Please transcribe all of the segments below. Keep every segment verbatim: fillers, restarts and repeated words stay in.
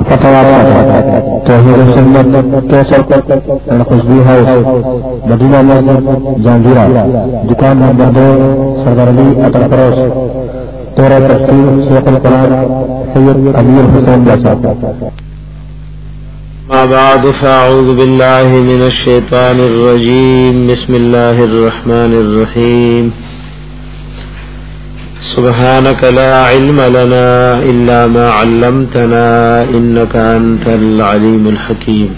فتواتر توحید سنت کیسر پر خوشبو ہاؤس مدینہ مسجد جہانگیرہ دکان نمبر دو سردار علی اٹل پروس تورہ تفسیر شیخ القرآن سید علی الحسین جیسا. ما بعد فاعوذ بالله من الشيطان الرجيم. بسم الله الرحمن الرحيم. سبحانك لا علم لنا إلا ما علمتنا إنك أنت العليم الحكيم.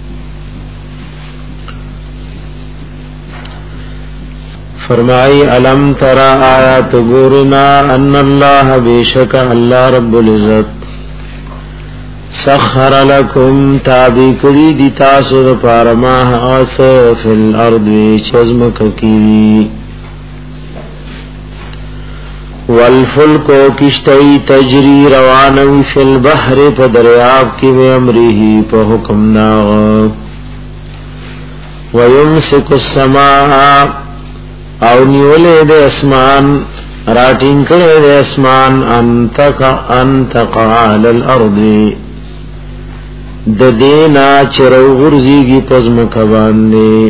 فرمائی علم ترى آیات گورنا ان اللہ بیشک اللہ رب العزت سخر لکم تابی کری دی تاسو دا پارماہ آس فی الارض چزمک کی والفلکو کشتی تجری روانوی فی البحر پا دریاب کی میں امریہی پا حکم ناغا ویمسک السماء او نیولے دے اسمان راٹین کرے دے اسمان انتقا انتقا علی الارض د دینا چرو غرزیگی پزمک باندے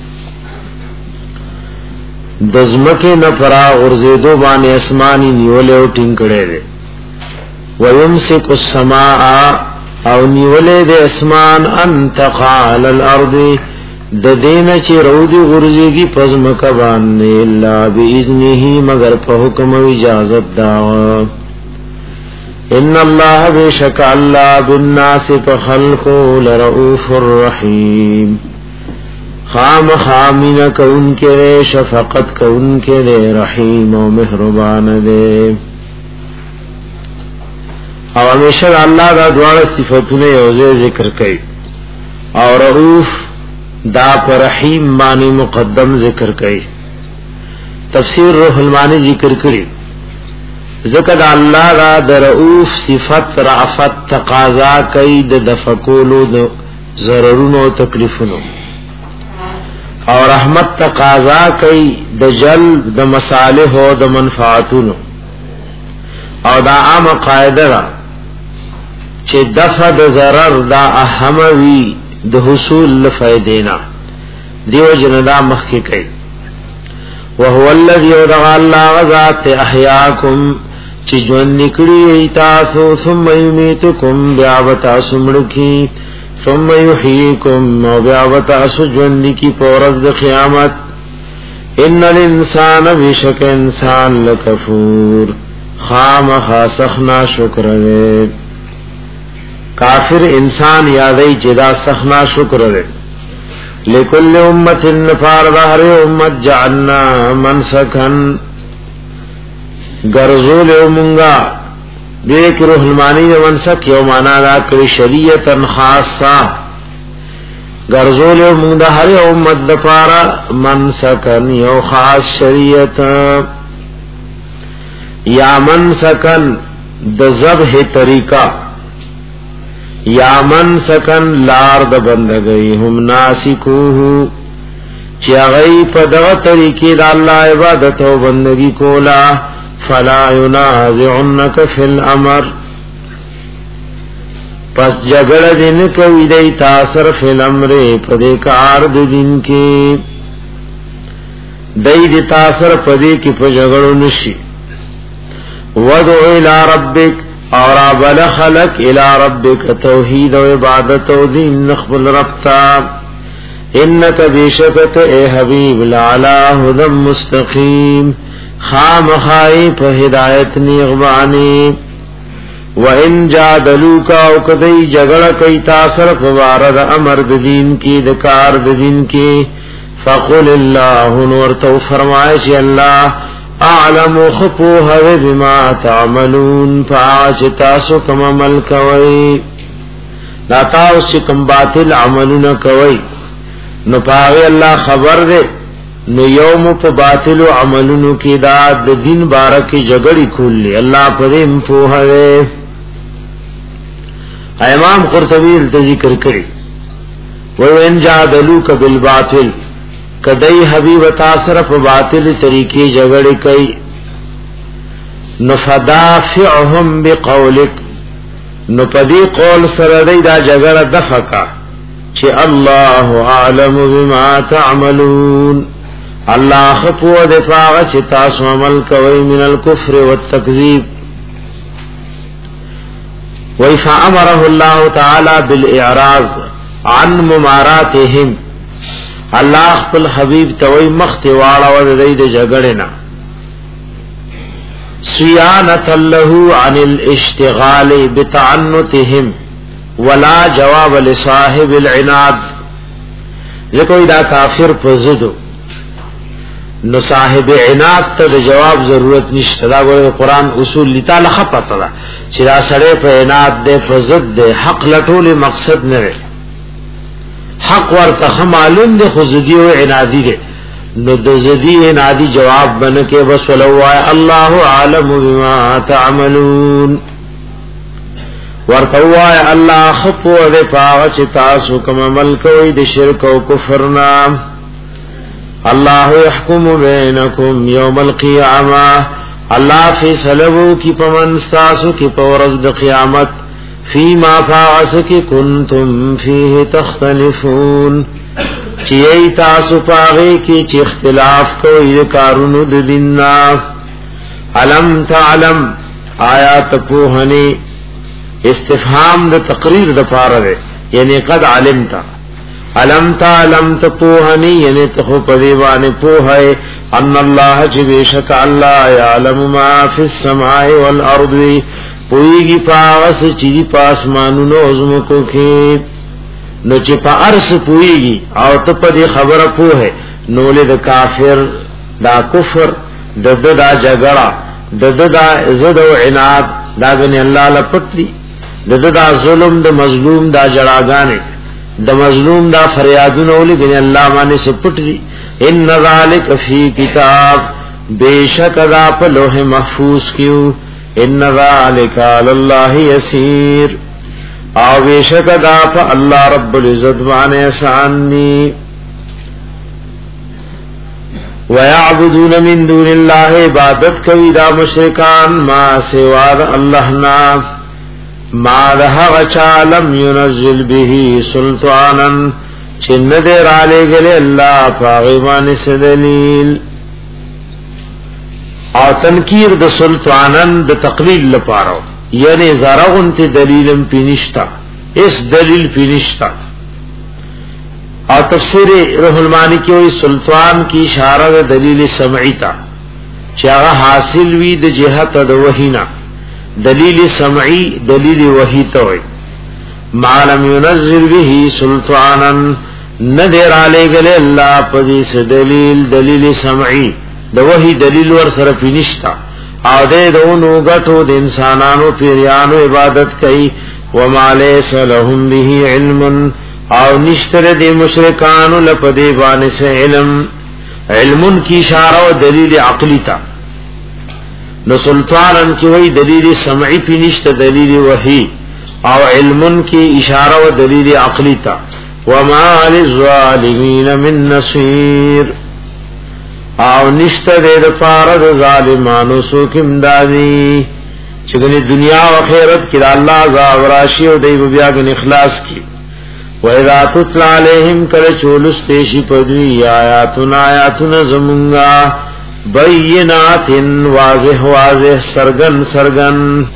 دزمکی نفرا غرزیدو بانے اسمانی نیولے او ٹنکڑے دے ویمسک السماء او نیولے دے اسمان انتقا علی الارض د دینا چرو دی غرزیگی پزمک باندے اللہ بی اذنہی مگر پا حکم و اجازت داوا. ان اللہ بیشک اللہ بالناس پخلقو لرؤوف الرحیم خام خامین کون کے دے شفقت کون کے دے رحیم و مہربان دے. او ہمیشہ اللہ دا دوار صفتون یوزے ذکر کئی اور رؤوف دا پر رحیم معنی مقدم ذکر کئی. تفسیر روح المانی ذکر کری ذکر اللہ را در رؤوف صفت رعفت تقاضا کئی د دفقولو د ضررونو تکلیفونو اور رحمت تقاضا کئی د جلب د مصالح و د منفعتونو او دا عام قاعده را چه دفع د ضرر دا اهموی د حصول لفائدینا دیو جندا مخی کئی. وهو الذي ودغى الله غزات احياكم چی جون نکڑی تاسو ثم یمیتکم بیابتا سمڑکی ثم یحییکم و بیابتا سجون نکی پورز د قیامت. ان الانسان بشک انسان لکفور خام خاسخنا شکر دے. کافر انسان یادی جدا سخنا شکر دے. لکل امت نفار ظہر امت جعلنا منسکن گرزول امنگا دیکھ روح المانی نے منسک یو مانا دا کری شریعتا خاصا گرزول امنگ دا ہر امت دفارا منسکن یو خاص شریعتا یا منسکن دا ذبح طریقہ یا من سکن لار د بندگی هم ناسکوہو چی اغی پا دغا طریقی دا اللہ عبادت و بندگی کولا فلا ینازعنک فی الامر پس جگڑ دن کوئی دی تاثر فی الامر پدے کار دن کے دی دی تاثر پدے کی پا جگڑو نشی. ودعو الى ربک اور ابل خلق الى ربک توحید و عبادت و دین نخبل ربتا. انک بیشکت اے حبیب لعلا ہدم مستقیم خام خائی پہ ہدایت نیغبانی. و ان جادلوکا اکدی جگڑ کئی تاثر فوارد امر دین کی دکار دین کی فقل اللہ نورتو فرمائے چی اللہ اعلم خپوه بما تعملون فاچ تاسو کم عمل کوي لا تاسو کم باطل عملونه کوي نو پاوی الله خبر دے نو یوم په باطل عملونو کې دا د دین بارکه جګړې کولې الله پرې په هره. امام قرطبی ذکر کړي و ان جادلوک بالباطل کدی حبیب تاثر په باطل طریقې جګړې کوي نفدافعهم بقولک نو پدی قول سره دی دا جګړه دفقا چې الله اعلم بما تعملون الله خپو د پاغه چې تاسو عمل کوي من الكفر والتکذیب وَفَأَمَرَهُ اللَّهُ تَعَالَى بِالْإِعْرَاضِ عَنْ مُمَارَاتِهِمْ الله خپل حبیب توي مخت واړه و د دې جګړې نه صيانة له عن الاشتغال بتعنتهم ولا جواب لصاحب العناد ذکر دا کافر پزدو نو صاحب عناد ته جواب ضرورت نشته دا ګور قرآن اصول لتا لخپته دا چې دا سره په عناد ده پزد ده حق لټول مقصد نه حق ورته معلوم ده خو زدي او عنادي ده نو د زدي عنادي جواب بنکه بس ولو الله عالم بما تعملون ورته وای الله خپو ده پاو چې تاسو کوم عمل کوي د شرک او کفر نام الله يحكم بينكم يوم القيامه الله فیصلو کی پمن تاسو کی پورز د قیامت فيما فاعسك كنتم فيه تختلفون چی تاسو پاغه کی چې اختلاف کوي کارونو د دیننا علم تعلم آیات پوهنی استفهام د تقریر د پاره ده یعنی قد علمت علم تعلم تپوهنی یعنی تخو پدیوان پوہے ان اللہ جبیشک اللہ یعلم ما فی السماء والارض پوئیگی پاغس چیدی پاسمانو نوزمکو کی نو چی پا عرص پوئیگی او تپدی خبر پوہے نولی دا کافر دا کفر دا دا دا جگڑا دا دا دا زد و عناد دا گنی اللہ لپتلی دا دا دا ظلم دا مظلوم دا جڑاگانے د مظلوم دا فریادونه ولګي الله باندې سپټ دي ان ذالک فی کتاب بیشک دا په لوح محفوظ کیو ان ذالک علی الله یسیر او بیشک دا په الله رب العزت باندې آسان دي ويعبدون من دون الله عبادت کوي دا مشرکان ما سوا الله نام ما ده چالم ينزل به سلطانا چن دے رالے گلے اللہ پاغیبان سے دلیل او تنکیر د سلطانن د تقلیل لپارو یعنی زرغن تی دلیلم پینشتا اس دلیل پینشتا او تفسیر روح المانی کی ہوئی سلطان کی اشارہ د دلیل سمعی تا چاگا حاصل وی د جہت د وحینا دلیل سمعی دلیل وحی توئی معلم ينزل به سلطانا ندر علی گلے اللہ پدیس دلیل دلیل سمعی دو وحی دلیل ور صرف نشتا او دے دونو گٹو د انسانانو پیریانو عبادت کئی وما لیس لهم به علم او نشتر دی مشرکانو لپدی بانس علم علم کی اشارہ و دلیل عقلی تا نو سلطانن کی وہی دلیل سمعی پی نشت دلیل وحی او علمن کی اشارہ و دلیل عقلی تا وما للظالمین من نصیر او نشت دید پارد ظالمانو سوکم دادی چگنی دنیا و خیرت کی دا اللہ عذاب راشی و دیب بیاگن اخلاص کی وَإِذَا تُتْلَى عَلَيْهِمْ کَلَ چولستیشی پدوی آیاتنا آیاتنا زمونگا بینات واضح واضح سرگن سرگن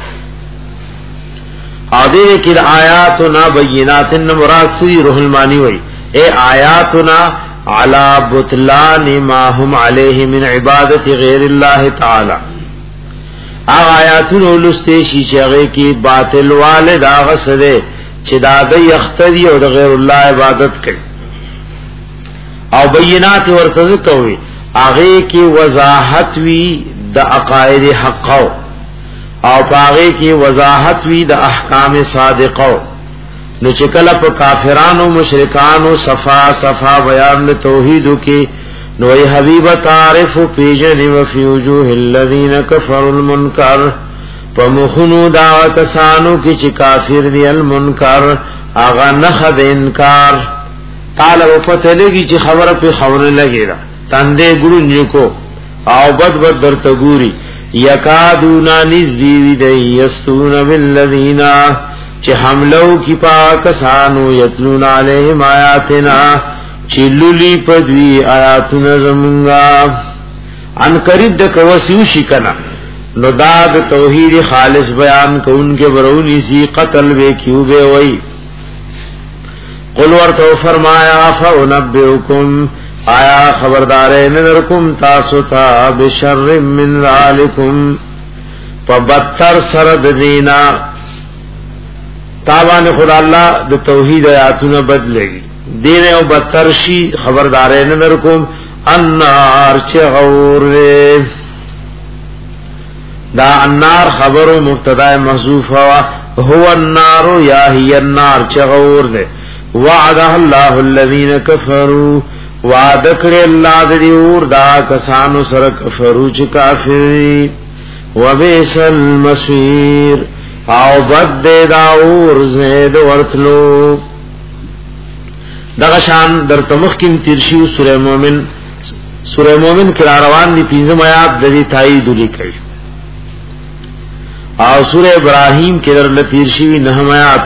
آدھے کہ آیاتنا بینات مراد سری روح المانی وئی اے آیاتنا علی بطلان ما هم علیہ من عبادت غیر اللہ تعالی آغ آیاتنا لستیشی چاگے کی باطل والد آغا سدے چدادی اختری اور غیر اللہ عبادت کئی او بینات ورتزکوی آغے کی وضاحت وی دا عقائد حقو او پاغے کی وضاحت وی دا احکام صادقو نو چکل پا کافرانو مشرکانو صفا صفا بیان توحیدو کی نو ای حبیب تعرف پیجن وفی وجوہ الذین کفر المنکر پا مخنو داوتسانو کی چی کافر دی المنکر آغا نخد انکار تالا و پتہ لگی چی خبر پی خبر لگی را تندے گرنجو کو او بد بد در تگوری یکادونا نزدیوی دی یستون بالذین چې حملو کی پاکسانو یتلون علیہم آیاتنا چلولی پدوی آیاتنا زمونگا ان قریب دک وسیوشی کنا نو داد توحید خالص بیان کو ان کے برونی سی قتل بے کیو بے وئی قل ورتو فرمایا فانبئکم آیا خبردارے نذرکم تاسو تا بشر من ذالکم فبتر سرد دینا تابان خدا اللہ د توحید آیاتنا بدلے گی دین او بدتر شی خبردارے نذرکم النار چغور دے دا النار خبر مبتدا محذوف ہوا هو النار یا ہی النار چغور دے وعدہ اللہ الذین کفروا وعد کړي الله دې اور دا کسانو سره کفرو چې کافری وبئس المصير او بد دا اور زید ورتلو دغه شان در تمخ کې تیرشی سورہ مومن سورہ مومن کې روان دي پنځم آیات د دې تایید لیکي او سورہ ابراہیم کې در لتیرشی نهم آیات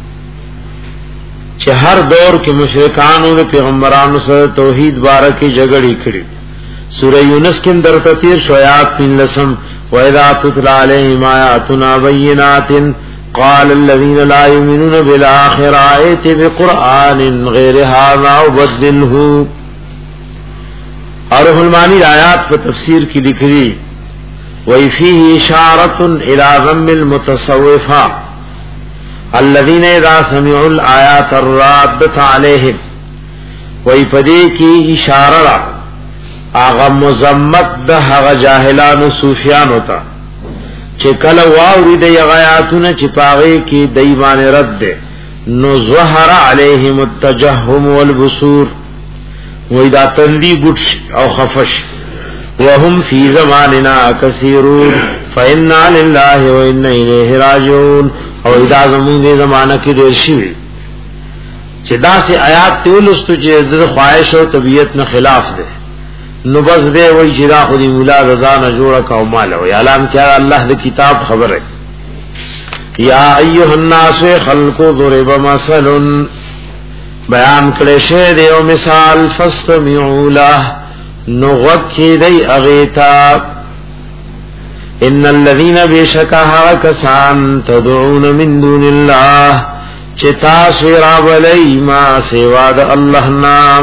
چې هر دور کې مشرکانو او پیغمبرانو سره توحید بارکه جګړې کړې سورہ یونس کې درته تیر شویات تین لسم وَإِذَا تُتْلَى عَلَيْهِمْ آيَاتُنَا بَيِّنَاتٍ قَالَ الَّذِينَ لَا يُؤْمِنُونَ بِالْآخِرَةِ ائْتِ بِقُرْآنٍ غَيْرِ هَذَا وَبَدِّلْهُ اور المانی آیات پر تفسیر کی لکھی وَفِيهِ إِشَارَةٌ إِلَى ذَمِّ الْمُتَصَوِّفَةِ الذين اذا سمعوا الايات الرادة عليهم وای پدې کې اشاره هغه مزمت د هغه جاهلانو صوفیانو ته چې کله واوري د آیاتونه چې پاغه کې دایمان رد ده نو ظهر عليهم التجهم والبصور وای دا تندي ګټ او خفش وهم في زماننا كثيرون فإنا لله وإنا إليه راجعون او ادا زمون دې زمانہ کې ډېر شي چې دا سي آیات ته ولستو چې د خواهش او طبيعت نه خلاف ده نو بس به وای چې دا خو دې مولا رضا نه جوړه کا او مال او اعلان کړه الله د کتاب خبره یا ایها الناس خلقوا ضرب مثل بیان کړي شه دې او مثال فاستمعوا له نو غوږی دی اغیتا ان الذين بشکها کسان تدعون من دون الله چتا سرا ولی ما سوا د الله نا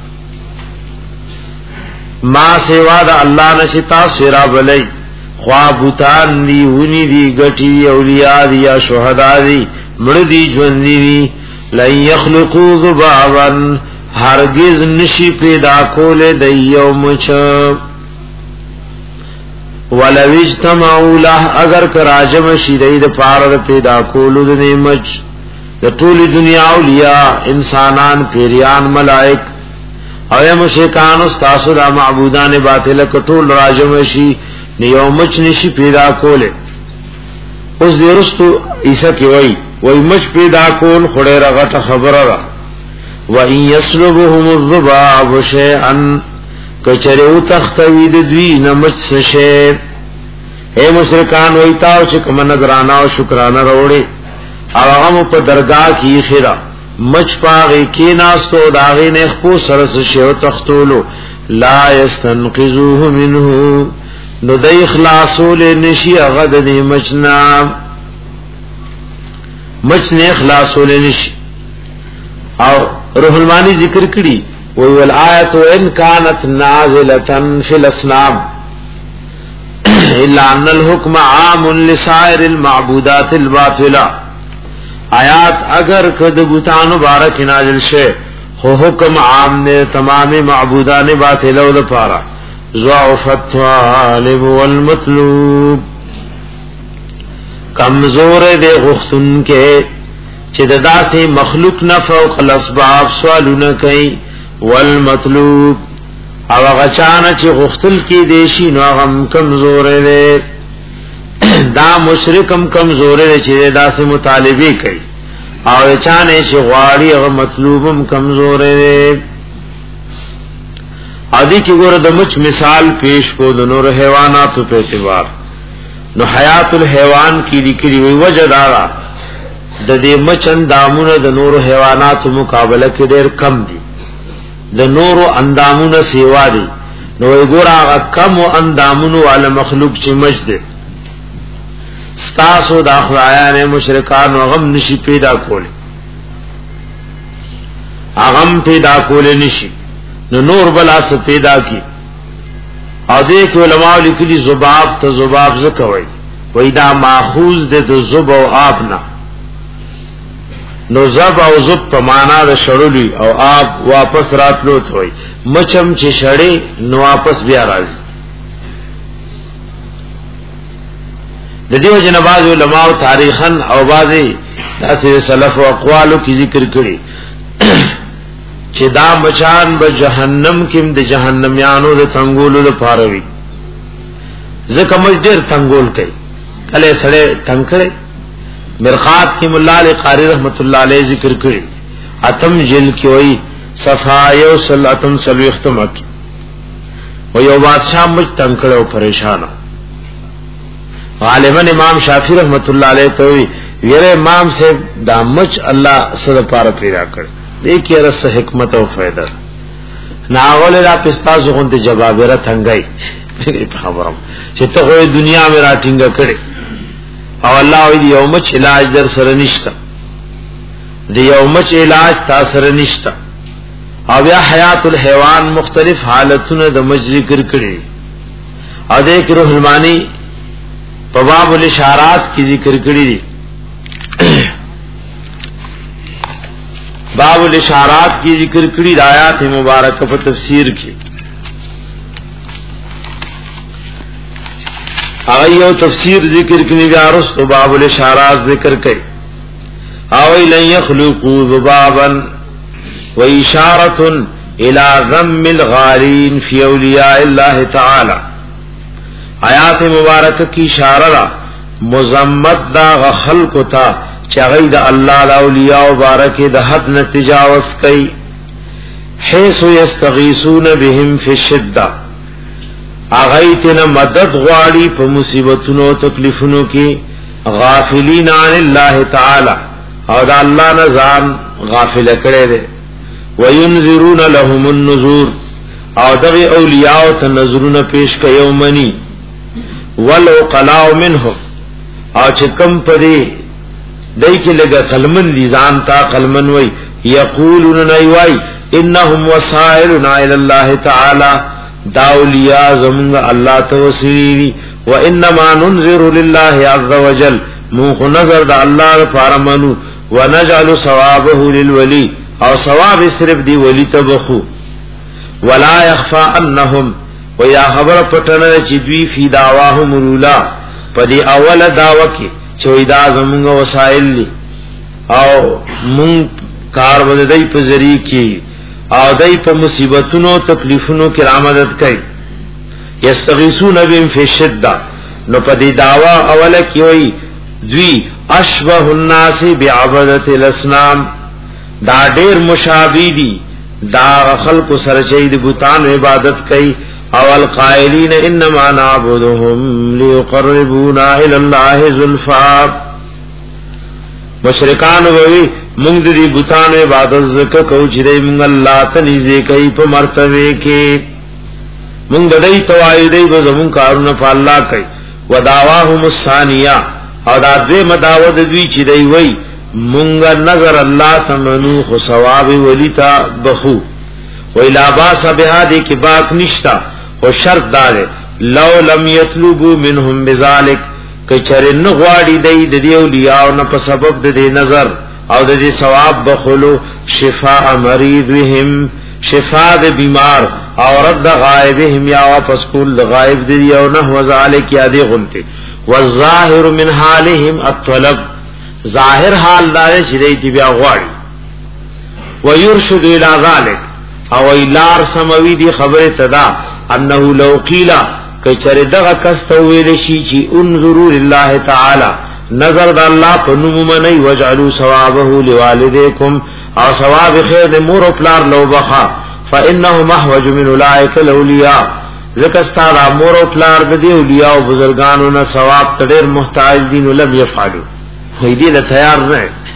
ما سوا د الله نشتا سرا ولی خوابتان دی ونی دی گٹی اولیاء دی یا شہداء دی مړ دی ژوند دی لن يخلقوا ذبابا هرگز نشی پیدا کول د یوم چ ولو اجتمعوا له اگر کراجم شیدای د پار پیدا کولو د نعمت د ټول دنیا اولیاء انسانان پیریان ملائک او مشرکان استاسو د معبودان باطل کټول راجم شي نیومچ نشی پیدا کوله اوس درستو عیسی کی وای وای مچ پیدا کول خړې راغه خبره را و ان یسلبهم الذباب شیئا کچریو تختوی د دوی نمچ سشه اے مشرکان وایتاو چې کوم نظرانا او شکرانه وروړي هغه په درگاه کې خیره مچ پاغي کې ناستو داغې نه خو سره سشه تختولو لا یستنقذوه منه نو د اخلاصو له نشي هغه د مچنا مچ نه اخلاصو له نشي او روح المانی ذکر کړي وی الآیت ان كانت نازلة في الاسنام الا ان الحكم عام لسائر المعبودات الباطلة آیات اگر کد بوتان مبارک نازل شه هو حکم عام نے تمام معبودان باطلہ لپاره ضعف الطالب والمطلوب کمزور دے غختن کے چې داسې مخلوق نه فوق الاسباب سوالونه کوي والمطلوب او غچانه چې غختل کې دیشي نو غم کمزور دی دا مشرکم کمزور دی چې داسې مطالبه کوي او چانه چې غواړي او مطلوبم کمزور دی ادي کې ګوره د مچ مثال پیش کو د نور حیوانات په اعتبار نو حیات الحیوان کی لیکلي وی وجدارا د دې مچ اندامونه د نورو حیواناتو مقابله کې ډېر کم دي د نورو اندامونه سیوا دي نو وګوره هغه کم اندامونو والا مخلوق چې مچ دي ستاسو د خدایانه مشرکان غم نشي پیدا کول غم پیدا کول نشي نو نور بلا څه پیدا کی او دې کې علماء لیکلي ذباب ته ذباب زکوي وای دا ماخوذ د ذب او آب نه نو ذب او ذب په معنا د شړلی او آب واپس راتلو ته مچم چې شړې نو واپس بیا راځي د دې وجه نه بعض علماء تاریخاً او بعضي داسې سلف او اقوالو کې ذکر کړي چې دا مچان به جهنم کې د جهنميانو د څنګهولو لپاره وي ځکه مجدر څنګهول کوي کله سره څنګه مرقات کی مولا علی قاری رحمت الله علیه ذکر کړي اتم جل کی وای صفایو صلاتن سلو اختمک و یو بادشاہ مج تنکړه او پریشان غالبا امام شافعی رحمت الله علیه ته ویره امام سے دامچ الله سره پار پیدا کړ دیکھیے رس حکمت او فائدہ ناول را پستا زغونته جوابره څنګه خبرم چې ته غوې دنیا مې راټینګه کړې او الله وی یوم چ علاج در سره نشتا دی یوم چ علاج تا سره نشتا او بیا حیات الحیوان مختلف حالتونه د مج ذکر کړي او د روح المانی په باب الاشارات کی ذکر کړي دي باب الاشارات کی ذکر کړي د آیات مبارکه په تفسیر کې آیو تفسیر ذکر کنی بیا رسو باب الاشارات ذکر کئی آوی لن یخلقو ذبابا و اشارت الى ذم الغالین فی اولیاء اللہ تعالی آیات مبارک کی اشارہ مزمت دا غخلق تا چغید اللہ اولیاء مبارک دا حد نتجاوز کئی حیث یستغیثون بهم فی الشدہ اغیتنا مدد غواړي په مصیبتونو تکلیفونو کې غافلین عن الله تعالی او دا الله نه ځان غافل کړي دي وینذرون لهم النذور او دغه اولیاء ته نذرونه پیش کوي یومنی ولو قلاو منهم او چې کم پدې دای کې لګه قلمن دي ځان تا قلمن وای یقولون نایوای انهم وسائلنا الى الله تعالی داولیاء زمونږ الله توسیری و انما ننذر لله عز وجل مو نظر د الله لپاره منو ونجعل ثوابه للولي او ثواب صرف دی ولی تبخو ولا يخفى انهم ويا خبر پټنه چې دوی فی دعواهم الاولى پدې اوله داوا کې چې دا زمونږ وسایل دي او مون کار ودی په ذری کې او دای په مصیبتونو تکلیفونو کې مدد کوي یستغیثون بهم فی الشدہ نو په دې داوا اوله کې وي ذی اشبه الناس بعبادت الاسنام دا ډیر مشابه دي دا خلق سره چې د بوتان عبادت کوي او القائلین انما نعبدهم ليقربونا الى الله زلفا مشرکان وی مونږ دې بوتانو عبادت زکه کو چې دې مونږ الله ته نږدې کوي په مرتبه کې مونږ دې توای دې به زمون کارونه په الله کوي ودعواهم الثانیه او دا دې مداوت دوی چې دې وای مونږ نظر الله تمنو خو ثواب ولیتا بخو ویلا باس بها دې کې باک نشتا او شرط دار لو لم يطلبوا منهم بذلك کچره نغواړي دې دې اولیاء نه په سبب دې نظر او د دې ثواب بخلو شفاء مریضهم شفاء د بیمار او رد غائبهم یا واپس کول د غائب دی او نه وذالک یادی غنته والظاهر من حالهم الطلب ظاهر حال دا چې دې بیا غواړي ويرشد الى ذلك او ایلار سموي دی خبره تدا انه لو قیل کچره دغه کس ته ویل شي چې انظروا لله تعالی نظر د الله په نوم منی وجعلوا ثوابه لوالديكم او ثواب خیر د مور او پلار لو بخا فانه محوج من اولئک الاولیاء ذکر استاد مور او پلار د دی اولیاء او بزرگانو نه ثواب تډیر محتاج دي نو لم يفعلوا هی دې له تیار نه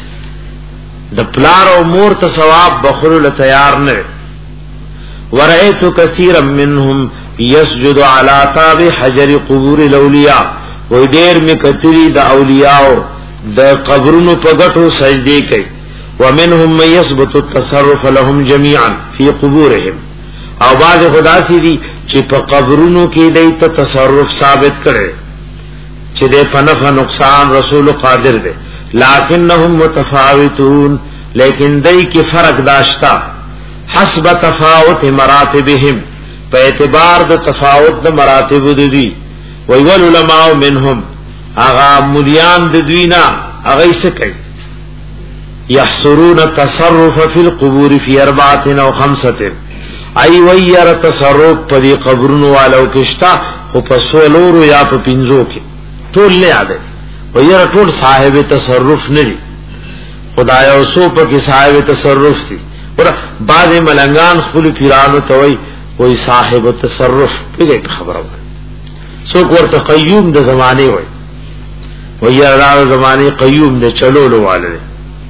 د پلار او مور ته ثواب بخلو تیار نه. ورأيت كثيرا منهم يسجد على تاب حجر قبور الاولیاء، و ډیر می کتلی د اولیاء د قبرونو په غټو سجدي کوي. ومنهم من يثبت التصرف لهم جميعا في قبورهم، او بعض خدا سي دي چې په قبرونو کې دای ته تصرف ثابت کړي چې د پنفع نقصان رسول قادر دی، لکنهم متفاوتون، لیکن دای کې فرق داشتا حسب تفاوت مراتبهم، په اعتبار د تفاوت د مراتب دي. وی علماء منهم، اغا مليان د دوینا اغا سکي يحصرون التصرف في القبور في اربعه او خمسه، ای ویر تصرف په دې قبرونو والو کېشتا خو په سولورو یا په پینځو کې ټول نه یاد ویر ټول صاحب تصرف نه دي، خدای او سو په کې صاحب تصرف دي. ور بعض ملنګان خپل پیرانو ته وای وای صاحب تصرف په خبره سو ورته قیوم د زمانه وای وای را زمانه قیوم د چلولو والے.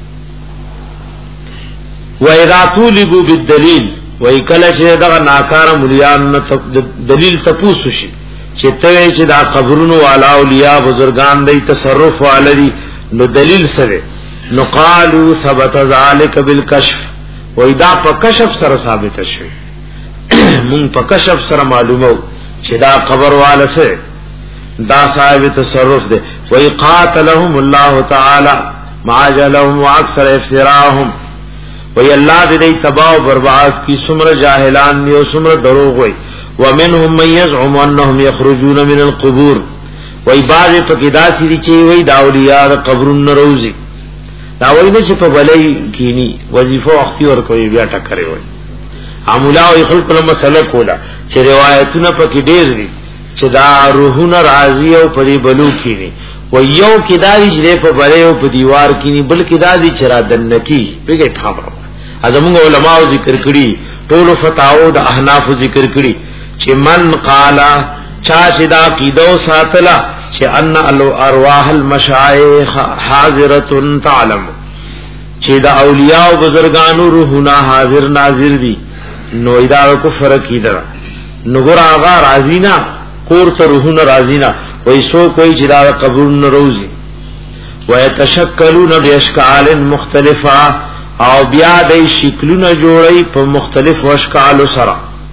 وای راتولبو بالدلیل، وای کله چې دا ناکار مليان نه دلیل تپوسو شي چې ته چې دا قبرونو والا اولیاء بزرگان دی تصرف والدي، نو دلیل سره نو قالو ثبت ذلك بالکشف، وای دا په کشف سره ثابت شوی. مون په کشف سره معلومو چې دا قبر والا سره دا صاحب تصرف دی. وای قاتلهم الله تعالی ما جلهم واکثر افتراهم، وی اللہ دې تباہ و برباد کی سمر جاہلان دی و سمر دروغ وی. ومنهم من يزعم انهم يخرجون من القبور، وی بعض پکدا سی دی چی وی دا اولیاء قبرون نروزی، دا وی نه چې په بلای کینی وظیفه اختی ور کوي بیا ټکرې وی. عمولا او خلق له مسله کولا چې روایتونه پکې ډېر دي چې دا روحونه راضی او پری بلو کینی، و یو کداري چې په بلای او په دیوار کینی، بل کداري چې را دنکی پیګه ټامره. ازمون علماء ذکر کړي ټول فتاو د احناف ذکر کړي چې من قالا چا چې دا قیدو ساتلا چې ان الارواح المشایخ حاضره تعلم، چې دا اولیاء او بزرگانو روحونه حاضر ناظر دي، نو ادا کفر کیدرا نو ګور هغه راضینا کور ته روحونه راضینا، وای سو کوئی چې دا قبر روزي. ويتشکلون باشکال مختلفه، او بیا د شکلونه جوړي په مختلف اشکال سره.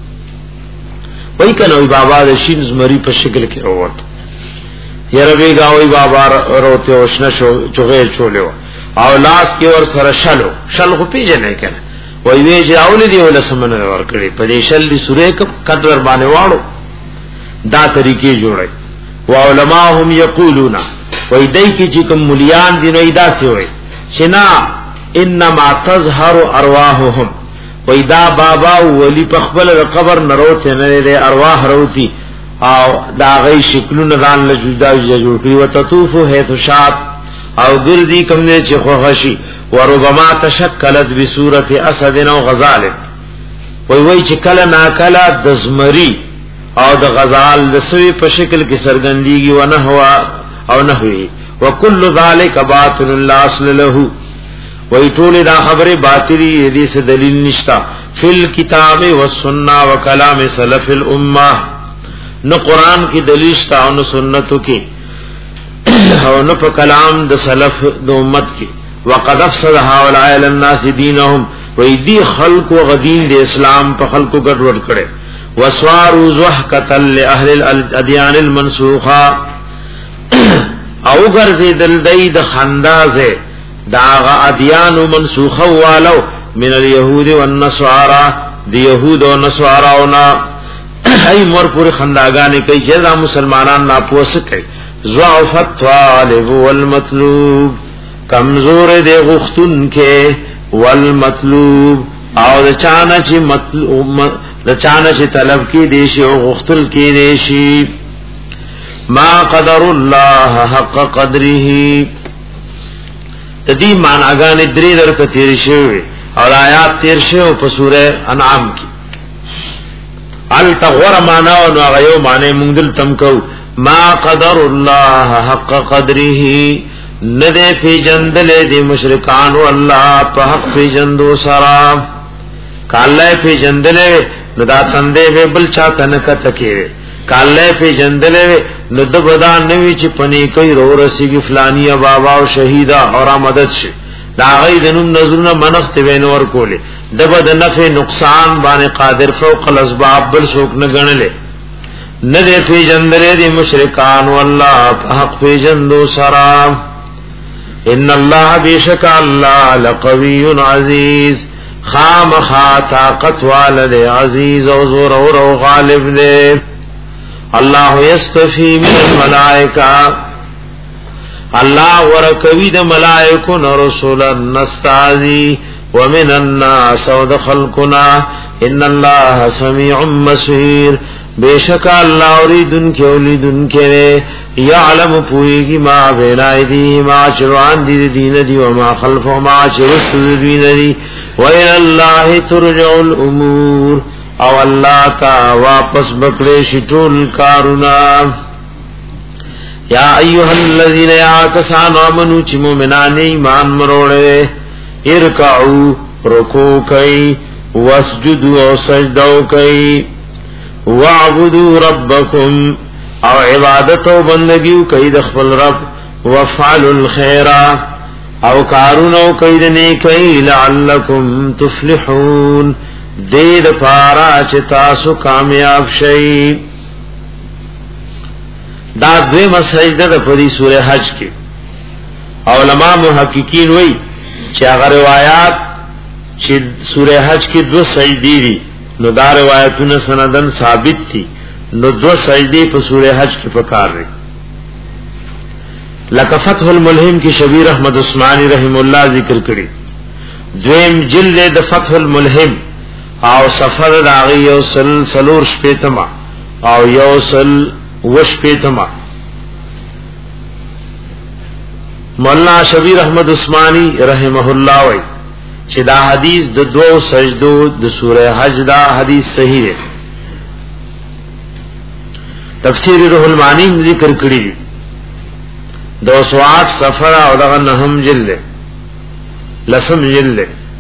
وای کنه وای بابا د شین زمری په شکل کې وروت، یره وی گاوی بابا وروته وشنه شو چغې چولیو، او لاس کې ور سره شلو شل خو پیژنې کنه، وای وی چې اول دی ول سمنه ور کړی په دې شل دی سورې ک کډر باندې واړو، دا طریقې جوړي. و علماءهم یقولون، وای دای کی چې کوم مليان دی نو دا سی وای شنا انما تظهر ارواحهم، وېدا بابا ولی په خپل قبر نروته نه لري ارواح روتی، او دا غي شکلونه ځان له جدا جوړ کړی، وتطوف حيث شاء، او ګردي کوم نه چې خوښي، وربما تشکلت بصورت اسد او غزال، وای وای چې کله نا کله د زمری او د غزال د سوي په شکل کې سرګندېږي، ونه هوا او نحوی، وکل ذلک باطل لا اصل له، وی ټول دا خبره باطلی دې څه دلیل نشتا. فل کتاب و سنت و کلام سلف الامه، نو قران کی دلیل شتا او نو سنتو کی او نو په کلام د سلف د امت کی. وقد افسد هؤلاء الناس دینهم، وی دی خلق و غدین د اسلام په خلقو ګډوډ کړي. وسواروا زحکتا لاهل الادیان المنسوخه، او ګرځیدل دای د خندازه داغا ادیان منسوخه والو من اليهود والنصارى، دی یهود و نصاراونا ای مر پوری خنداگانی کئی جزا مسلمانان ناپوس کئی. ضعف الطالب والمطلوب، کمزور دے غختن کے والمطلوب، او دچانا چی مطلوب دچانا چی طلب کی دیشی او غختل کی دیشی. ما قدر اللہ حق قدره، تدی معناګانې درې درته تیر شوی او آیات تیر شوی په سوره انعام کې. ال تغور معنا او غيو معنی مونږ دل تم کو. ما قدر الله حق قدره، ندے پی جندلے دی مشرکانو اللہ پا حق پی جندو سرا کاللہ پی جندلے ندا تندے بے بلچا تنکا تکے کاللہ پی جندلے ندبدا نوی چی پنی کئی رو رسی کی فلانی بابا و شہیدہ اور مدد شے دا غی دنم نظرون منخت بینور کولے دبد نفع نقصان بان قادر فوق الاسباب بل سوک نگنلے ندے پی جندلے دی مشرکان واللہ حق پی جندو سرا ان اللہ بیشک اللہ لقوی عزیز خام خا طاقت والد عزیز و زور و غالب دے اللہ یستفی من الملائکہ اللہ ورکوی دا ملائکن رسولا نستعزی ومن الناس ود خلقنا ان اللہ سمیع بصیر بے شک اللہ اوریدن کے اولیدن کے یعلم پوئیگی ما بین ایدیہ ما چروان دی دین دی وما خلف ما چرست دین دی وإلى اللہ ترجع الامور او اللہ تا واپس بکڑے شٹول کارونا یا ایوہ الذین یا کسان آمنو چی مومنان ایمان مروڑے ارکعو رکو کئی واسجدو سجدو کئی وعبدو ربکم او عبادت و بندگیو کئی دخبل رب وفعلوا الخیر او کارونو کئی دنیکی لعلکم تفلحون دید پارا چتاسو کامیاب شئی دا دوی مسجدہ دا پدی سورہ حج کی علماء محققین وی چی اگر روایات چی سورہ حج کی دو سجدی دی نو دا روایتون سندن ثابت تھی نو دو سجدی پا سورہ حج کی پکار رہی لکا فتح الملہم کی شبیر احمد عثمانی رحم اللہ ذکر کری دویم جلد دا فتح الملہم او سفر داغی یو سل سلور شپیتما او یو سل وش پیتما مولانا شبیر احمد عثمانی رحمہ اللہ وی چی دا حدیث دا دو سجدو دا سورہ حج دا حدیث صحیح ہے تفسیر روح المعانی ذکر کری دو سو آٹھ سفر او دا نہم جلد لسم جلد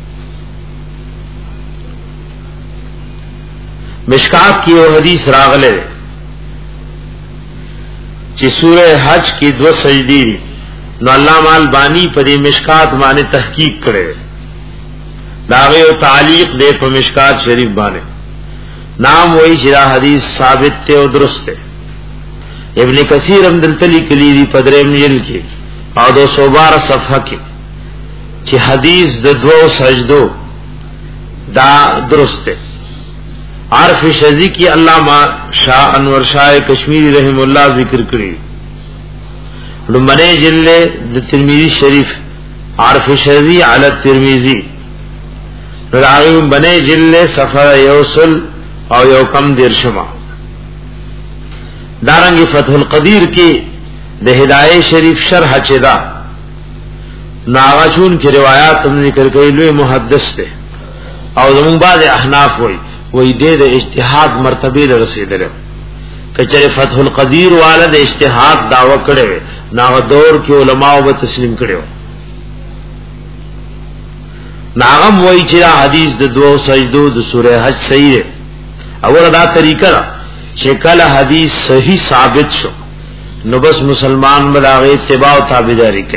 مشکات کی وہ حدیث راغلے چی سورہ حج کی دو سجدی نو علامہ البانی پدی مشکات مانے تحقیق کرے داغے و تعلیق دے پا مشکات شریف بانے نام وہی چی دا حدیث ثابت تے و درست تے ابن کثیر امدلتلی کلیدی پدرے مجل کی او دو سو بارہ صفحہ کی چی حدیث دا دو سجدو دا درست تے عارف شذی کی علامہ شاہ انور شاہ کشمیری رحم اللہ ذکر کری رمنے جلے ترمیزی شریف عارف شذی علی الترمیزی راغیم بنے جلے سفر یوسل او یوکم درشما دارنگی فتح القدیر کی دے ہدایہ شریف شرح چدا ناغچون کی روایات ہم ذکر کری لوی محدث دے او زمون بعد احناف ہوئی وہی دے دے اجتہاد مرتبے دے رسیدے لے کچھر فتح القدیر والا دے اجتہاد دعوی کڑے ہوئے ناغ دور کے علماء با تسلیم کڑے ہوئے ناغم وہی چرا حدیث دے دو سجدو دے سورہ حج صحیح ہے اول دا طریقہ دا چکل حدیث صحیح ثابت شو نو بس مسلمان مداغی اتباع و تابداری کے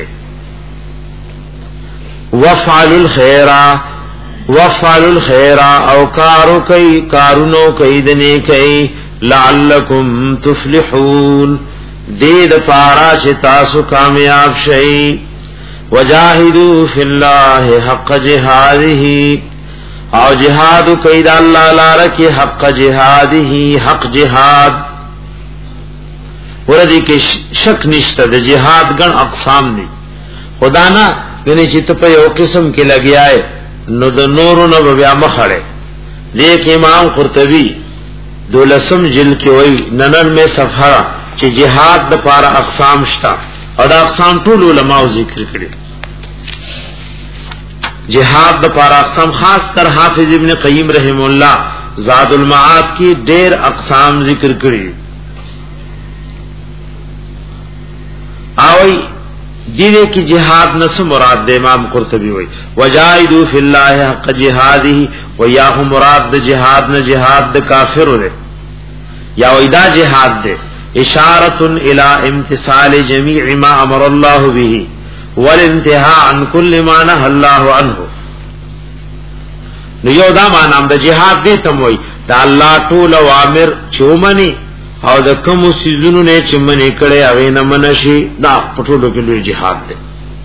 وفعل الخیرہ وفعل الخیر او کارو کئی کارونو کئی دنے کئی لعلکم تفلحون دید پارا چتاسو کامیاب شئی وجاہدو فی اللہ حق جہادہی او جہادو کئی دا اللہ لارکی حق جہادہی حق جہاد وردی کے شک نشتا دا جہاد گن اقسام دی خدا نا یعنی چی تپا یو قسم کے لگی آئے نو د نورو نو بیا مخړې لیک امام قرطبی دولسم جلد کې وای ننن میں صفحه چې جهاد د پاره اقسام شتا او د اقسام ټول علماء ذکر کړي جهاد د پاره اقسام خاص کر حافظ ابن قیم رحم الله زاد المعاد کی ډېر اقسام ذکر کړي اوی دینے کی جہاد نس مراد دے امام قرطبی وی وجاہدوا فی اللہ حق جہادہ ویاہ مراد دے جہاد نہ جہاد دے کافر دے یا ویدا جہاد دے اشارۃ الی امتثال جمیع ما امر اللہ به والانتهاء عن كل ما نهى الله عنه. نو یو دا معنی د جهاد دی تم وای دا الله ټول اوامر چومنی او د کوم سيزونو نه چمنی کړي او نه منشي دا پټولو کې لوی جهاد دی.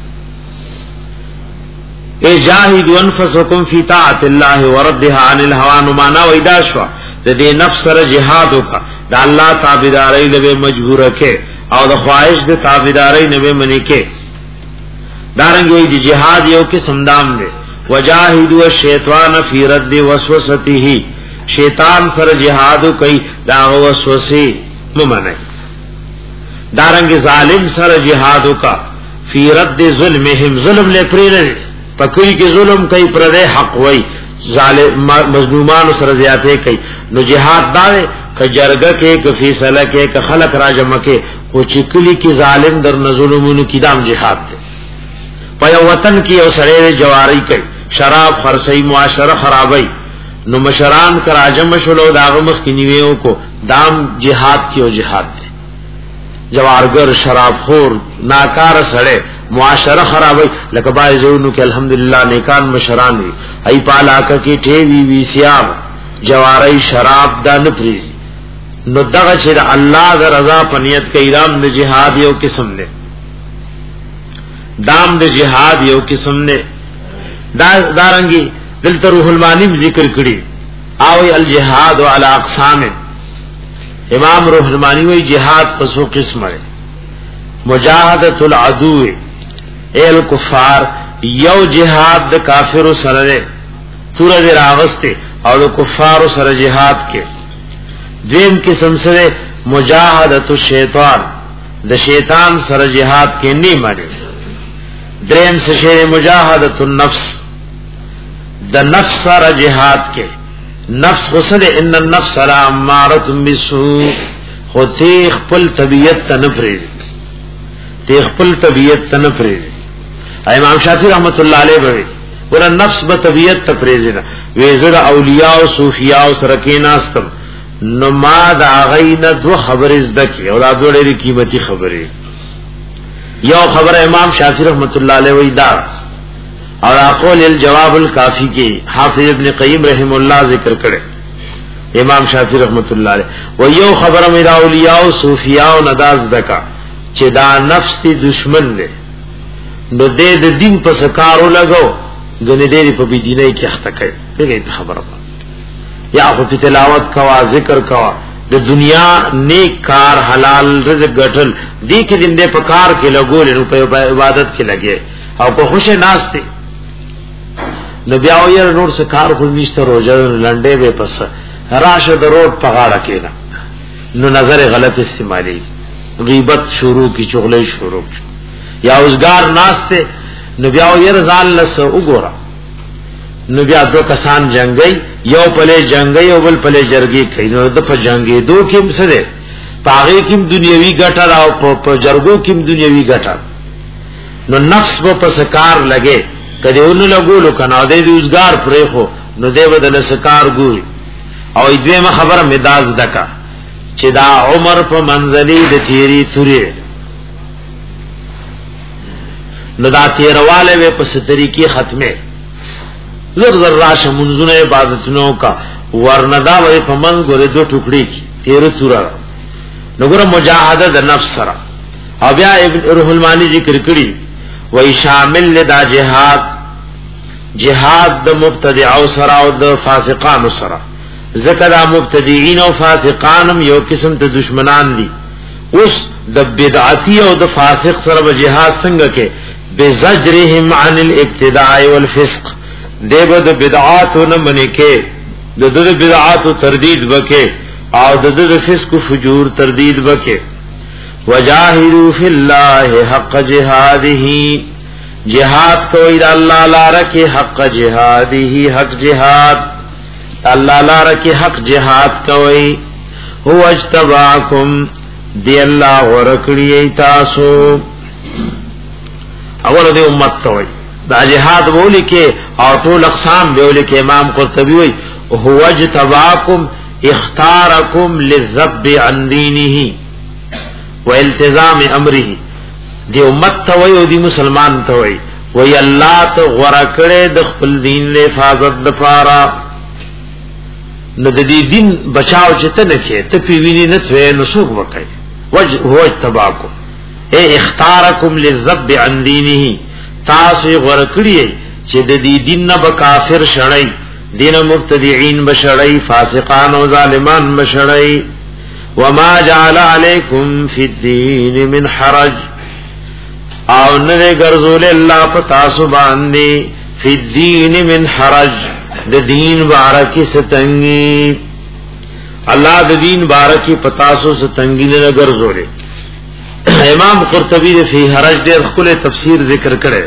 ای جاهدوا انفسکم فی طاعت الله وردها عن الهوى. نو معنا وای دا شو د دې نفس سره جهاد وکړه دا الله تابعداري له مجبور کې او د خواهش د تابعداري نه منی کې. دارنګ وی دی جهاد یو کې سمدام دی وجاهدوا الشیطان فی رد وسوسته. شیطان سره جهاد کوي دا وسوسه ممنه. دارنګ ظالم سره جهاد کا فی رد ظلمهم. ظلم له پرې پکې کې ظلم کوي پر حق وای ظالم مظلومان سره زیاته کوي. نو جهاد دا کجرګه کې ک فیصله کې ک خلق راجمه کې کو چکلی کې ظالم در ظلمونو کې دام جهاد دی. پیا وطن کی او سره جواری کوي شراب خرڅي معاشره خرابای نو مشران کراجم شلو داغه مخ کی نیو کو دام جهاد کی او جهاد دی. جوارگر شراب خور ناکار سره معاشره خرابای لکه بایزونو کې الحمدلله نیکان مشران وي ای پالاکه کی ټیوی وی سیاب جواری شراب دا نفریز. نو دغه چې الله د رضا پنیت کې ایرام د جهاد یو قسم دی. دام د جهاد یو قسم نه دا دارنګي دلته روح المانی ذکر کړي او الجهاد علی اقسام. امام روح المانی وی جهاد پسو قسم ہے مجاهدۃ العدو ال کفار یو جهاد د کافر سره سورہ راغسته او د کفار سره جهاد کې. دیم قسم سره مجاهدۃ الشیطان د شیطان سره جهاد کې نه مانی. دریم سے مجاہدۃ النفس د نفس سره جهاد کې. نفس غسل ان النفس لامارۃ بالسوء خو تی خپل طبیعت ته نه پریږي تی خپل طبیعت ته نه پریږي. امام شافعی رحمت الله علیه وی ور نفس به طبیعت ته پریږي وی زړه اولیاء او صوفیاء سره کې ناستم نو ما دا غینه دو خبرې زده کی او دا ډېرې قیمتي خبرې. یو خبر امام شافعی رحمت اللہ علیہ ویدار اور اقول الجواب الکافی کی حافظ ابن قیم رحم اللہ ذکر کرے امام شافعی رحمت اللہ علیہ و یو خبر میرا اولیاء و صوفیاء و نداز دکا چه دا نفس تی دشمن دے نو دے دا دین پس کارو لگو گنی دیری پا بی دینائی کی اختکے دیکھیں خبر پا یا خود تلاوت کوا ذکر کوا د دنیا نیک کار حلال رزق ګټل دې کې دې په کار کې لګول نو په عبادت کې لګي او په خوشی ناس دي نو بیا یې نور څه کار خو نشته روزه لنډې به پس راشه د روډ په غاړه کې نه نو نظر غلط استعمالي غیبت شروع کی چغلې شروع یا اوسګار ناس ته نو بیا یې رضان لس وګوره نو بیا دو کسان جنگي یو پله جنگي او بل پله جرګي کینو د په جنگي دو کېم سره پاغه کېم دنیوي ګټه او په جرګو کېم دنیوي ګټه نو نفس په پسکار لګي کدی ونه لګولو کنه د دې روزګار پرې خو نو دې بدل سکار ګوري او دې خبره مداز دکا چې دا عمر په منځلي د تیری توري نو دا تیرواله په پس طریقې ختمه زر زر راشه منځونه عبادتونو کا ورندا وې په من ګوره دو ټوکړي کی تیر سورہ نګوره مجاهده د نفس سره او بیا ابن روح المانی ذکر کړي وې شامل لدا جهاد جهاد د مبتدع سره او د فاسقان سره ذکر مبتدعين او فاسقان یو قسم ته دشمنان دي. اوس د بدعتي او د فاسق سره به جهاد څنګه کې بزجرهم عن الابتداع والفسق دیو د بدعات نه منی کې د د بدعات تردید وکي او د د فسق فجور تردید وکي. وجاهدوا فی الله حق جهاده جهاد کوي د الله لپاره کې حق جهاده حق جهاد الله لپاره کې حق جهاد کوي. هو اجتباکم دی الله ورکړی تاسو اول د امت ته وای دا جهاد بولی کې او ټول اقسام بولی کې امام قرطبي وای هو اجتباکم اختارکم للذب عن دینه والتزام امره دی امت ته وای او دی مسلمان ته وای وای الله ته غره کړه د خپل دین له حفاظت لپاره نو د دې دین بچاو چې ته نه کې ته پیویني نه څه نو څوک وکړي وجه هو اجتباکم اے اختارکم للذب عن دینه تاسو غره کړی چې د دې دین نه به کافر شړای دین مبتدعين بشړای فاسقان او ظالمان بشړای وما جعل علیکم فی الدین من حرج او نه ګرځول الله پتا سو باندې فی الدین من حرج د دین بارکی ستنگی الله د دین بارکی پتا سو ستنگی نه ګرځول امام قرطبی فی حرج ډېر خپل تفسیر ذکر کړي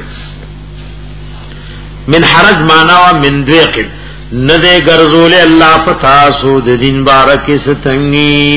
من حرج معنا وا من ضيق نه دې ګرځول الله پتا سو د دین بارکی ستنگی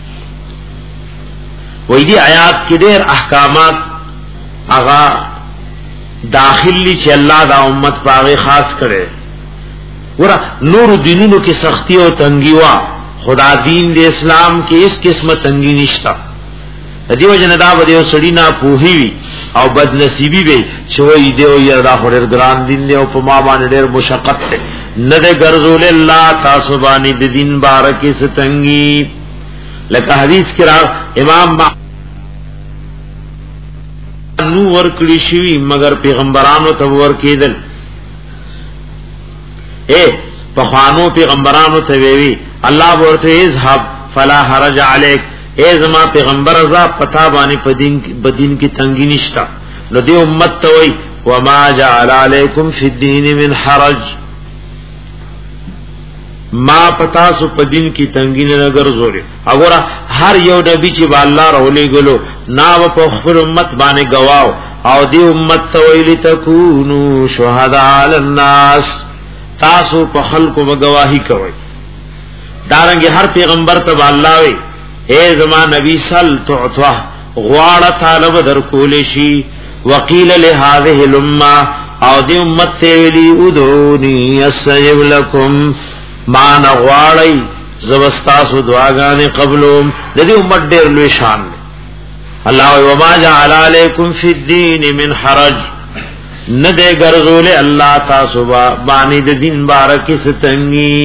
وې دې آیات کې ډېر احکامات اغا داخلي چې الله دا امت پاغه خاص کړي ورا نور دینونو کې سختی او تنگی وا خدا دین د اسلام کې اس قسمه تنگی نشتا دیو جندا و دیو سړی نه پوهی او بد نصیبی وي چې وې دیو یردا هډر ګران دین دی او په ما باندې ډېر مشقت ده نه د ګرځول الله تاسو باندې د دین بارکه ستنګي لکه حدیث کې را امام نو ورکړی شي مگر پیغمبرانو ته ورکیدل اے په خوانو پیغمبرانو ته وی الله ورته اذهب فلا حرج عليك اے زما پیغمبر ازا پتا باندې پدین بدین کی تنگی نشتا نو دی امت ته وی وما جعل عليكم في الدين من حرج ما پتا سو پدین کی تنگی نه ګرځولې وګوره هر یو نبی چې با الله رولې ګلو نا و په خپل امت باندې گواو او دی امت ته ویل تکونو شهدا علی الناس تاسو په خلکو گواہی کوي دارنګ هر پیغمبر ته الله وی اے زمان نبی صل تعطوه غواړه طالب در کول شي وقیل لهذه الامه او دی امت ته ویلی ادعونی استجب لكم ما نغواړی زوستاسو دعاګانې قبولوم د دې امت ډېر لوی شان الله وما جعل علیکم فی الدین من حرج نه دې ګرځول الله تاسو باندې د دین بارکه ستنګي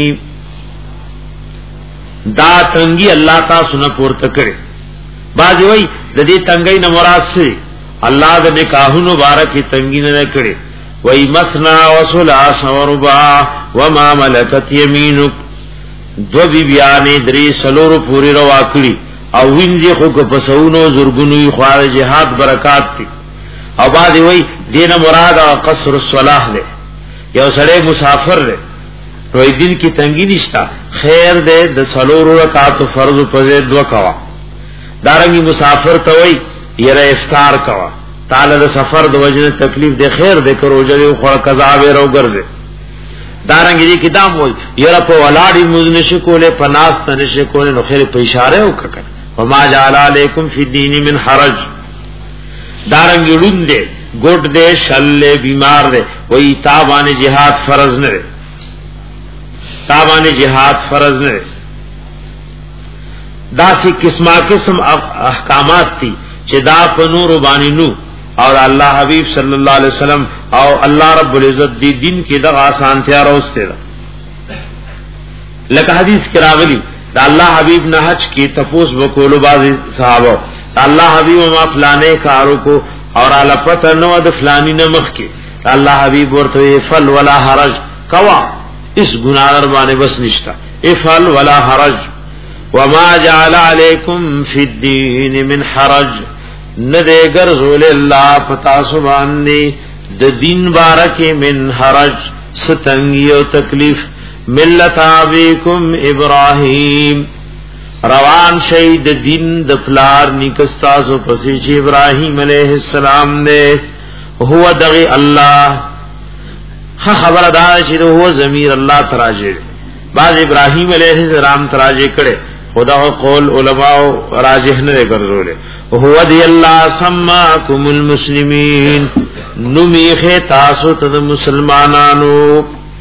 دا تنگی الله تاسو نه پورته کړي باځي وای د دې تنگي نه مراد څه الله د نکاحونو مبارکي تنگی نه کړي وای مثنا وثلاث وربع وما ملکت یمینک دو بی بیانې درې سلور پوری روا کړي او وینځي خو کو پسونو زورګونو خوار جهاد برکات دي او باځي وای دینه مراد قصر الصلاه ده یو سړی مسافر ده روی دین کی تنگی نشتا خیر دے د سلور رکعات فرض پزے دو کوا دارنگی مسافر توئی یرا افطار کوا تعالی د سفر د وجنه تکلیف دے خیر دے کرو جدی خور قضا ویرو گرزے دارنگی دی کتاب وای یرا په ولاړی مزنش کوله پناس تنش کوله نو خیر په اشاره وکړه وما جعل علیکم فی الدین من حرج دارنگی لون دے ګډ دے شل بیمار دے وای تابانه jihad فرض نه تابانه جهاد فرض نه دا سی قسمه قسم احکامات تی چې دا په نور باندې نو او الله حبیب صلی الله علیه وسلم او الله رب العزت دی دین کې د آسانتیا راوسته لکه حدیث کې راغلی دا الله حبیب نه حج کې تپوس وکولو بعض صحابه الله حبیب ما فلانه کارو کو اور الا پته نو د فلانی نه مخ کې الله حبیب ورته فل ولا حرج کوا اس گناہگر بانے بس نشتا افعل ولا حرج وما جعل علیکم فی الدین من حرج ندے گرزول اللہ پتا سبحانی د دین بارکی من حرج ستنگی و تکلیف ملت آبیکم ابراہیم روان شید دین دفلار نکستاسو پسیچ ابراہیم علیہ السلام نے هو دغی اللہ خبر دا چې هو ضمیر الله تراجه بعد ابراهيم عليه السلام تراجه کړي خدا قول علماء راجح نه ګرځولې هو دی الله سماکم المسلمین نمیخه تاسو ته مسلمانانو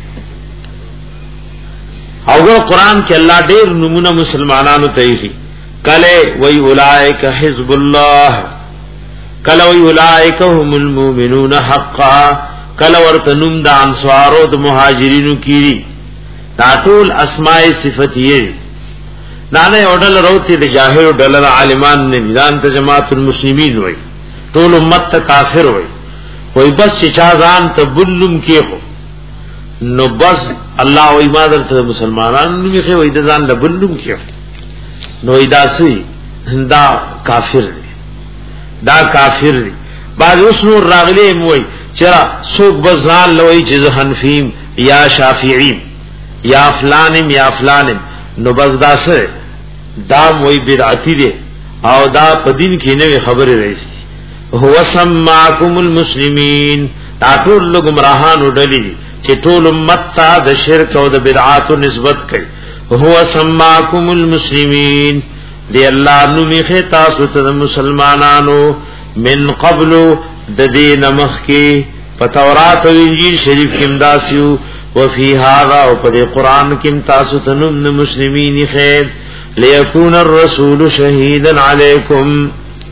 او قرآن کې الله ډېر نمونه مسلمانانو ته یې کله وی اولائک حزب الله کله وی اولائک هم المؤمنون حقا کله ورته نوم د انصارو د مهاجرینو کیږي دا ټول اسماء صفاتیه نه نه اورل وروتي د جاهل ډلر عالمان نه میدان ته جماعت المسلمین وای ټول امت ته کافر وای وای بس چې چا ځان ته بلم کیخو نو بس الله او ایمان ته مسلمانانو نه خو وای د ځان له بلم کیخو نو ایداسي دا کافر دی دا کافر دی بعد اوس نور راغلی موي چې څوک بزان لوي چې حنفیم یا شافعیم یا فلانم یا فلانم نو بس دا سره دا موي بدعتي دي او دا په دین کې نه خبره راځي هو سماکم المسلمین دا ټول گمراهان وډلی چې ټول امت ته د شرک او د بدعات نسبت کوي هو سماکم المسلمین دی الله نو میخه تاسو ته مسلمانانو من قبل د دین مخ کې په تورات او انجیل شریف کې امداسیو وفي هذا او په قران کې تاسو ته نو مسلمین خیر ليكون الرسول شهيدا عليكم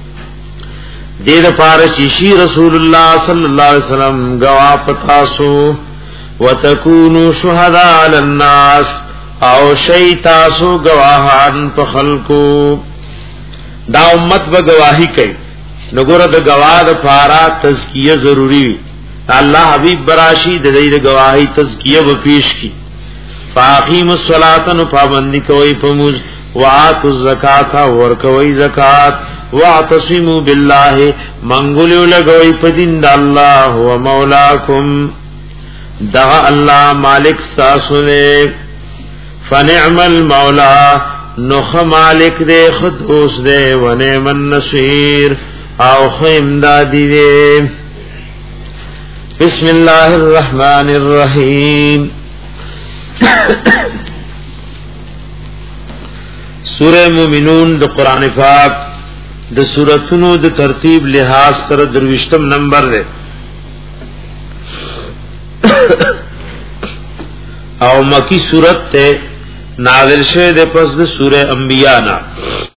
دې د پاره چې شي رسول الله صلی الله علیه وسلم گواه پتاسو وتكونوا شهداء على الناس او شی تاسو گواهان په خلقو دا امت به گواہی کوي نګور د گواه د پاره تزکیه ضروری الله حبیب براشی د دې د گواہی تزکیه و پیش کی فاقیم الصلاة نو پابندی کوي په موږ واتو الزکات ور کوي زکات واعتصموا بالله منګولو لګوي په دین د الله هو مولاکم دا الله مالک تاسو نه فنعم المولا نخ مالک دے خدوس دے ونعم النصير او خیمدادی دے بسم اللہ الرحمن الرحیم سورہ مومنون د قرآن پاک د سورتونو د ترتیب لحاظ سره درویشتم نمبر دے او مکی سورت تے نازل شوه د پس د سوره انبیاء نا